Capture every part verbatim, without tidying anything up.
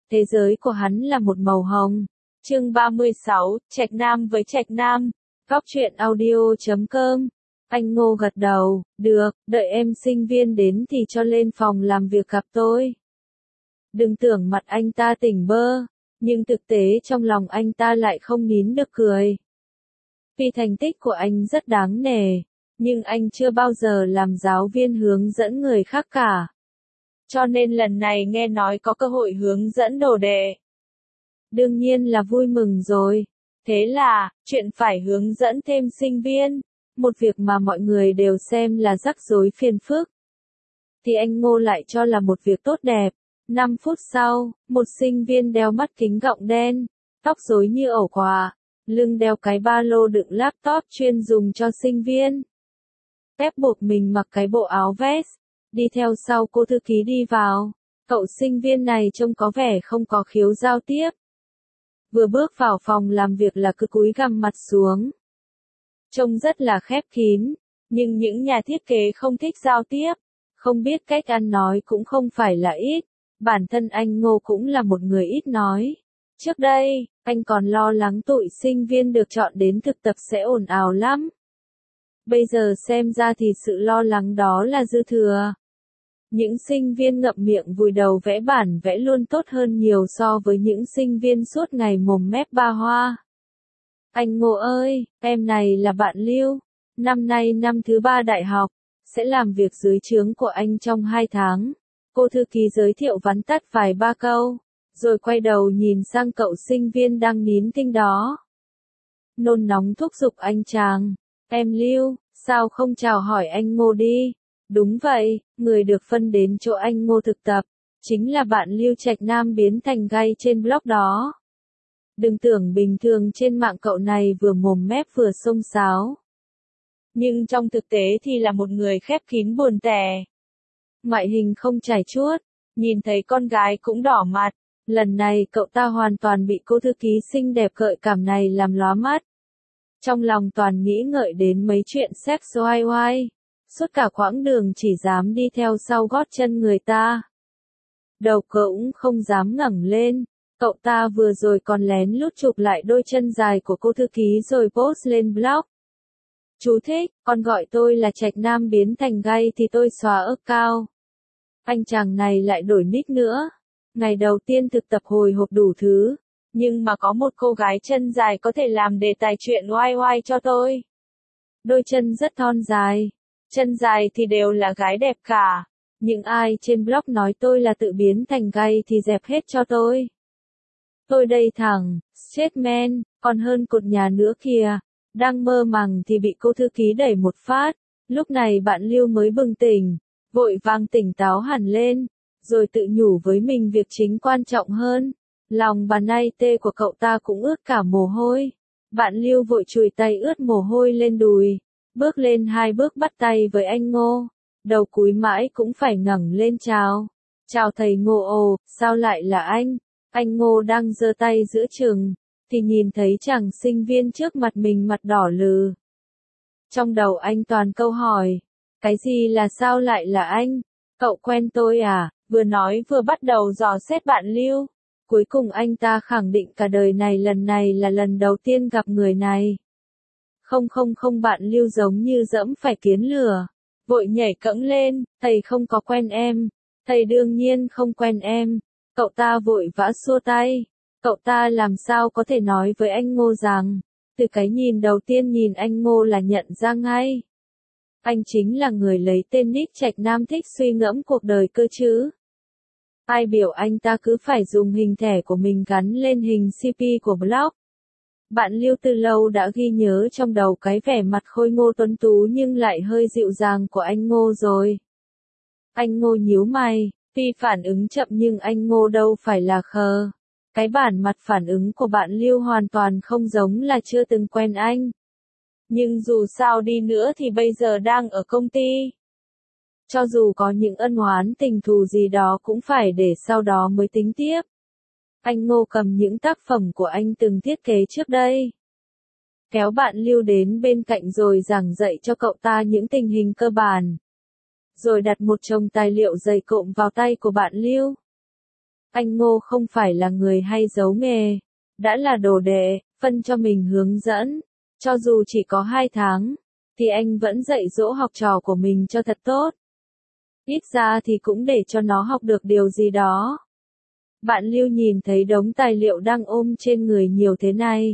Thế giới của hắn là một màu hồng. Chương ba mươi sáu, Trạch Nam với Trạch Nam. Góc truyện audio chấm com. Anh Ngô gật đầu, được, đợi em sinh viên đến thì cho lên phòng làm việc gặp tôi. Đừng tưởng mặt anh ta tỉnh bơ, nhưng thực tế trong lòng anh ta lại không nín được cười. Vì thành tích của anh rất đáng nể, nhưng anh chưa bao giờ làm giáo viên hướng dẫn người khác cả. Cho nên lần này nghe nói có cơ hội hướng dẫn đồ đệ. Đương nhiên là vui mừng rồi. Thế là, chuyện phải hướng dẫn thêm sinh viên, một việc mà mọi người đều xem là rắc rối phiền phức, thì anh Ngô lại cho là một việc tốt đẹp. năm phút sau, một sinh viên đeo mắt kính gọng đen, tóc rối như ổ quà, lưng đeo cái ba lô đựng laptop chuyên dùng cho sinh viên. Ép buộc mình mặc cái bộ áo vest, đi theo sau cô thư ký đi vào. Cậu sinh viên này trông có vẻ không có khiếu giao tiếp. Vừa bước vào phòng làm việc là cứ cúi gằm mặt xuống. Trông rất là khép kín, nhưng những nhà thiết kế không thích giao tiếp, không biết cách ăn nói cũng không phải là ít. Bản thân anh Ngô cũng là một người ít nói. Trước đây, anh còn lo lắng tụi sinh viên được chọn đến thực tập sẽ ồn ào lắm. Bây giờ xem ra thì sự lo lắng đó là dư thừa. Những sinh viên ngậm miệng vùi đầu vẽ bản vẽ luôn tốt hơn nhiều so với những sinh viên suốt ngày mồm mép ba hoa. Anh Ngô ơi, em này là bạn Lưu, năm nay năm thứ ba đại học, sẽ làm việc dưới trướng của anh trong hai tháng. Cô thư ký giới thiệu vắn tắt vài ba câu, rồi quay đầu nhìn sang cậu sinh viên đang nín thinh đó. Nôn nóng thúc giục anh chàng, em Lưu, sao không chào hỏi anh Ngô đi? Đúng vậy, người được phân đến chỗ anh Ngô thực tập, chính là bạn Lưu Trạch Nam biến thành gay trên blog đó. Đừng tưởng bình thường trên mạng cậu này vừa mồm mép vừa xông xáo. Nhưng trong thực tế thì là một người khép kín buồn tẻ. Ngoại hình không chải chuốt, nhìn thấy con gái cũng đỏ mặt. Lần này cậu ta hoàn toàn bị cô thư ký xinh đẹp gợi cảm này làm lóa mắt. Trong lòng toàn nghĩ ngợi đến mấy chuyện sex oai oai. Suốt cả quãng đường chỉ dám đi theo sau gót chân người ta. Đầu cậu cũng không dám ngẩng lên. Cậu ta vừa rồi còn lén lút chụp lại đôi chân dài của cô thư ký rồi post lên blog. Chú thích, còn gọi tôi là Trạch Nam biến thành gay thì tôi xóa ức cao. Anh chàng này lại đổi nick nữa. Ngày đầu tiên thực tập hồi hộp đủ thứ. Nhưng mà có một cô gái chân dài có thể làm đề tài chuyện oai oai cho tôi. Đôi chân rất thon dài. Chân dài thì đều là gái đẹp cả. Những ai trên blog nói tôi là tự biến thành gay thì dẹp hết cho tôi. Tôi đây thẳng, straight man, còn hơn cột nhà nữa kìa. Đang mơ màng thì bị cô thư ký đẩy một phát. Lúc này bạn Lưu mới bừng tỉnh, vội vàng tỉnh táo hẳn lên, rồi tự nhủ với mình việc chính quan trọng hơn. Lòng bàn tay tê của cậu ta cũng ướt cả mồ hôi. Bạn Lưu vội chùi tay ướt mồ hôi lên đùi, bước lên hai bước bắt tay với anh Ngô. Đầu cúi mãi cũng phải ngẩng lên chào. Chào thầy Ngô. Ồ, sao lại là anh? Anh Ngô đang giơ tay giữa chừng, thì nhìn thấy chàng sinh viên trước mặt mình mặt đỏ lừ. Trong đầu anh toàn câu hỏi, cái gì là sao lại là anh? Cậu quen tôi à? Vừa nói vừa bắt đầu dò xét bạn Lưu. Cuối cùng anh ta khẳng định cả đời này lần này là lần đầu tiên gặp người này. Không không không, bạn Lưu giống như dẫm phải kiến lửa. Vội nhảy cẫng lên, thầy không có quen em. Thầy đương nhiên không quen em. Cậu ta vội vã xua tay. Cậu ta làm sao có thể nói với anh Ngô rằng, từ cái nhìn đầu tiên nhìn anh Ngô là nhận ra ngay. Anh chính là người lấy tên nick Trạch Nam thích suy ngẫm cuộc đời cơ chứ. Ai biểu anh ta cứ phải dùng hình thẻ của mình gắn lên hình xê pê của blog. Bạn Lưu từ lâu đã ghi nhớ trong đầu cái vẻ mặt khôi ngô tuấn tú nhưng lại hơi dịu dàng của anh Ngô rồi. Anh Ngô nhíu mày, tuy phản ứng chậm nhưng anh Ngô đâu phải là khờ. Cái bản mặt phản ứng của bạn Lưu hoàn toàn không giống là chưa từng quen anh. Nhưng dù sao đi nữa thì bây giờ đang ở công ty. Cho dù có những ân oán tình thù gì đó cũng phải để sau đó mới tính tiếp. Anh Ngô cầm những tác phẩm của anh từng thiết kế trước đây. Kéo bạn Lưu đến bên cạnh rồi giảng dạy cho cậu ta những tình hình cơ bản. Rồi đặt một chồng tài liệu dày cộm vào tay của bạn Lưu. Anh Ngô không phải là người hay giấu nghề. Đã là đồ đệ, phân cho mình hướng dẫn. Cho dù chỉ có hai tháng, thì anh vẫn dạy dỗ học trò của mình cho thật tốt. Ít ra thì cũng để cho nó học được điều gì đó. Bạn Lưu nhìn thấy đống tài liệu đang ôm trên người nhiều thế này.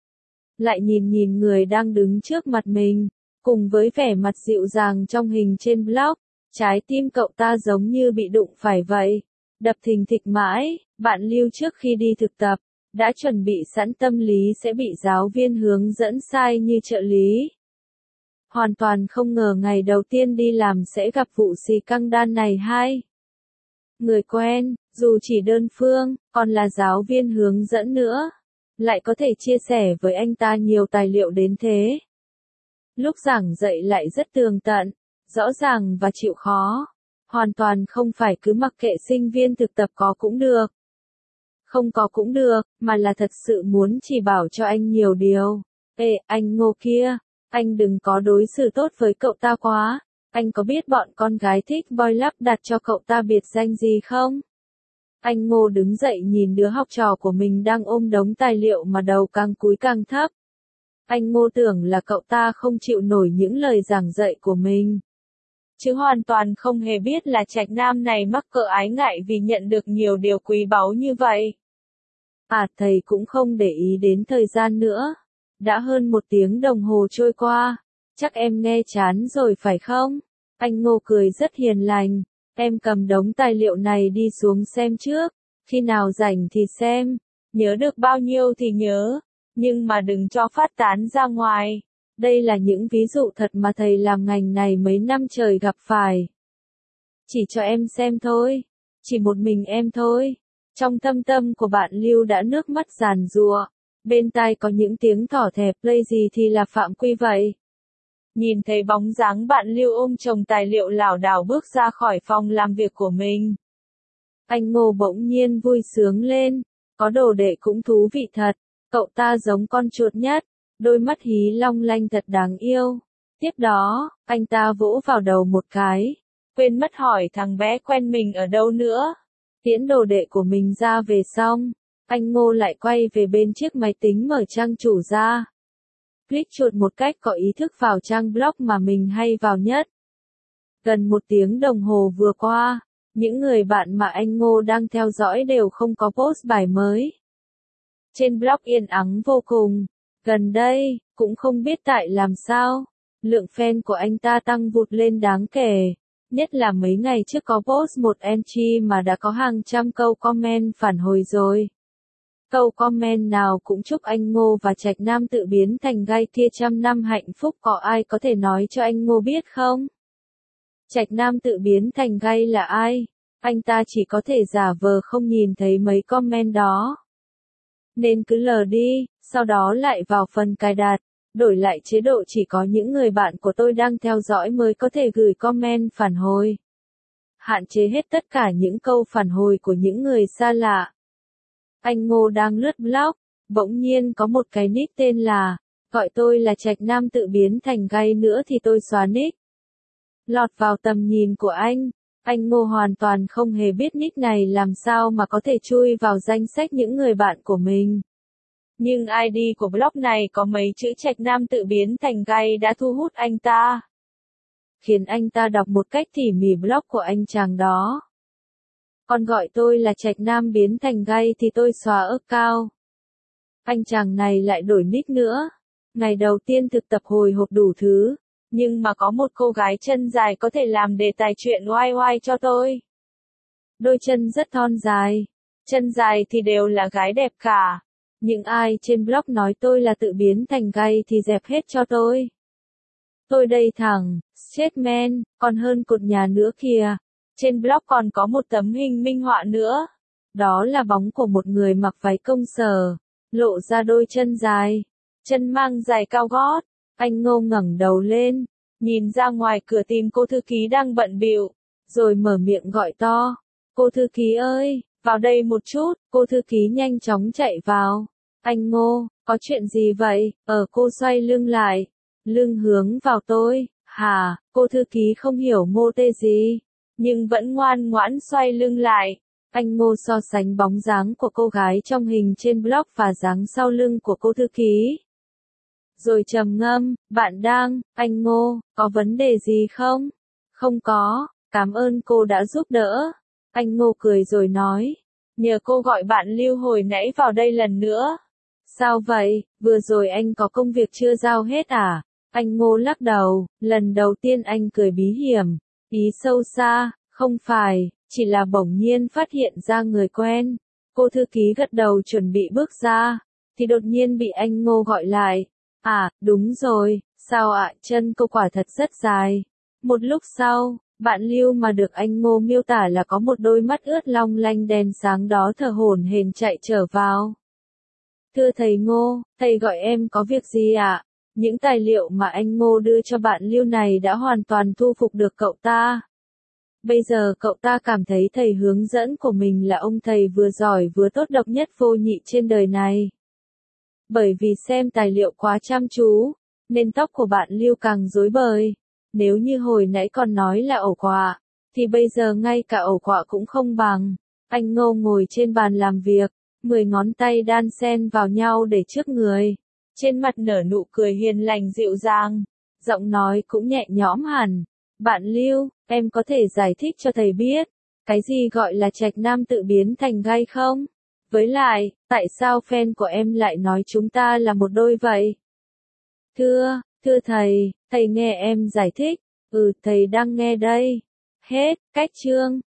Lại nhìn nhìn người đang đứng trước mặt mình, cùng với vẻ mặt dịu dàng trong hình trên blog, trái tim cậu ta giống như bị đụng phải vậy. Đập thình thịch mãi, bạn Lưu trước khi đi thực tập, đã chuẩn bị sẵn tâm lý sẽ bị giáo viên hướng dẫn sai như trợ lý. Hoàn toàn không ngờ ngày đầu tiên đi làm sẽ gặp vụ xì căng đan này hay. Người quen, dù chỉ đơn phương, còn là giáo viên hướng dẫn nữa, lại có thể chia sẻ với anh ta nhiều tài liệu đến thế. Lúc giảng dạy lại rất tường tận, rõ ràng và chịu khó. Hoàn toàn không phải cứ mặc kệ sinh viên thực tập có cũng được. Không có cũng được, mà là thật sự muốn chỉ bảo cho anh nhiều điều. Ê, anh Ngô kia, anh đừng có đối xử tốt với cậu ta quá. Anh có biết bọn con gái thích boy lắp đặt cho cậu ta biệt danh gì không? Anh Ngô đứng dậy nhìn đứa học trò của mình đang ôm đống tài liệu mà đầu càng cúi càng thấp. Anh Ngô tưởng là cậu ta không chịu nổi những lời giảng dạy của mình. Chứ hoàn toàn không hề biết là Trạch Nam này mắc cỡ ái ngại vì nhận được nhiều điều quý báu như vậy. À, thầy cũng không để ý đến thời gian nữa. Đã hơn một tiếng đồng hồ trôi qua. Chắc em nghe chán rồi phải không? Anh Ngô cười rất hiền lành. Em cầm đống tài liệu này đi xuống xem trước. Khi nào rảnh thì xem. Nhớ được bao nhiêu thì nhớ. Nhưng mà đừng cho phát tán ra ngoài. Đây là những ví dụ thật mà thầy làm ngành này mấy năm trời gặp phải. Chỉ cho em xem thôi. Chỉ một mình em thôi. Trong thâm tâm của bạn Lưu đã nước mắt giàn giụa. Bên tai có những tiếng thỏ thẻ play gì thì là phạm quy vậy. Nhìn thấy bóng dáng bạn Lưu ôm chồng tài liệu lảo đảo bước ra khỏi phòng làm việc của mình. Anh Ngô bỗng nhiên vui sướng lên. Có đồ đệ cũng thú vị thật. Cậu ta giống con chuột nhất. Đôi mắt hí long lanh thật đáng yêu. Tiếp đó, anh ta vỗ vào đầu một cái. Quên mất hỏi thằng bé quen mình ở đâu nữa. Tiễn đồ đệ của mình ra về xong. Anh Ngô lại quay về bên chiếc máy tính mở trang chủ ra. Click chuột một cách có ý thức vào trang blog mà mình hay vào nhất. Gần một tiếng đồng hồ vừa qua, những người bạn mà anh Ngô đang theo dõi đều không có post bài mới. Trên blog yên ắng vô cùng. Gần đây, cũng không biết tại làm sao, lượng fan của anh ta tăng vụt lên đáng kể. Nhất là mấy ngày trước có post một entry mà đã có hàng trăm câu comment phản hồi rồi. Câu comment nào cũng chúc anh Ngô và Trạch Nam tự biến thành gai kia trăm năm hạnh phúc, có ai có thể nói cho anh Ngô biết không? Trạch Nam tự biến thành gai là ai? Anh ta chỉ có thể giả vờ không nhìn thấy mấy comment đó. Nên cứ lờ đi, sau đó lại vào phần cài đặt, đổi lại chế độ chỉ có những người bạn của tôi đang theo dõi mới có thể gửi comment phản hồi. Hạn chế hết tất cả những câu phản hồi của những người xa lạ. Anh Ngô đang lướt blog, bỗng nhiên có một cái nick tên là, gọi tôi là Trạch Nam tự biến thành gai nữa thì tôi xóa nick. Lọt vào tầm nhìn của anh, anh Ngô hoàn toàn không hề biết nick này làm sao mà có thể chui vào danh sách những người bạn của mình. Nhưng i đê của blog này có mấy chữ Trạch Nam tự biến thành gai đã thu hút anh ta. Khiến anh ta đọc một cách tỉ mỉ blog của anh chàng đó. Còn gọi tôi là Trạch Nam biến thành gai thì tôi xóa ức cao. Anh chàng này lại đổi nick nữa. Ngày đầu tiên thực tập hồi hộp đủ thứ. Nhưng mà có một cô gái chân dài có thể làm đề tài chuyện oai oai cho tôi. Đôi chân rất thon dài. Chân dài thì đều là gái đẹp cả. Những ai trên blog nói tôi là tự biến thành gai thì dẹp hết cho tôi. Tôi đây thẳng, straight man, còn hơn cột nhà nữa kìa. Trên blog còn có một tấm hình minh họa nữa. Đó là bóng của một người mặc váy công sở, lộ ra đôi chân dài, chân mang giày cao gót. Anh Ngô ngẩng đầu lên, nhìn ra ngoài cửa tìm cô thư ký đang bận bịu, rồi mở miệng gọi to. Cô thư ký ơi, vào đây một chút. Cô thư ký nhanh chóng chạy vào. Anh Ngô, có chuyện gì vậy? Ờ cô xoay lưng lại, lưng hướng vào tôi. Hả? Cô thư ký không hiểu mô tê gì, nhưng vẫn ngoan ngoãn xoay lưng lại. Anh Ngô so sánh bóng dáng của cô gái trong hình trên blog và dáng sau lưng của cô thư ký. Rồi trầm ngâm, bạn đang, anh Ngô, có vấn đề gì không? Không có, cảm ơn cô đã giúp đỡ. Anh Ngô cười rồi nói, nhờ cô gọi bạn Lưu hồi nãy vào đây lần nữa. Sao vậy, vừa rồi anh có công việc chưa giao hết à? Anh Ngô lắc đầu, lần đầu tiên anh cười bí hiểm, ý sâu xa, không phải, chỉ là bỗng nhiên phát hiện ra người quen. Cô thư ký gật đầu chuẩn bị bước ra, thì đột nhiên bị anh Ngô gọi lại. À, đúng rồi, sao ạ, chân cô quả thật rất dài. Một lúc sau, bạn Lưu mà được anh Ngô miêu tả là có một đôi mắt ướt long lanh đèn sáng đó thở hổn hển chạy trở vào. Thưa thầy Ngô, thầy gọi em có việc gì ạ? Những tài liệu mà anh Ngô đưa cho bạn Lưu này đã hoàn toàn thu phục được cậu ta. Bây giờ cậu ta cảm thấy thầy hướng dẫn của mình là ông thầy vừa giỏi vừa tốt độc nhất vô nhị trên đời này. Bởi vì xem tài liệu quá chăm chú, nên tóc của bạn Lưu càng rối bời. Nếu như hồi nãy còn nói là ổ quạ, thì bây giờ ngay cả ổ quạ cũng không bằng. Anh Ngô ngồi trên bàn làm việc, mười ngón tay đan xen vào nhau để trước người. Trên mặt nở nụ cười hiền lành dịu dàng, giọng nói cũng nhẹ nhõm hẳn. Bạn Lưu, em có thể giải thích cho thầy biết, cái gì gọi là trạch nam tự biến thành gai không? Với lại, tại sao fan của em lại nói chúng ta là một đôi vậy? Thưa, thưa thầy, thầy nghe em giải thích. Ừ, thầy đang nghe đây. Hết, cách chương.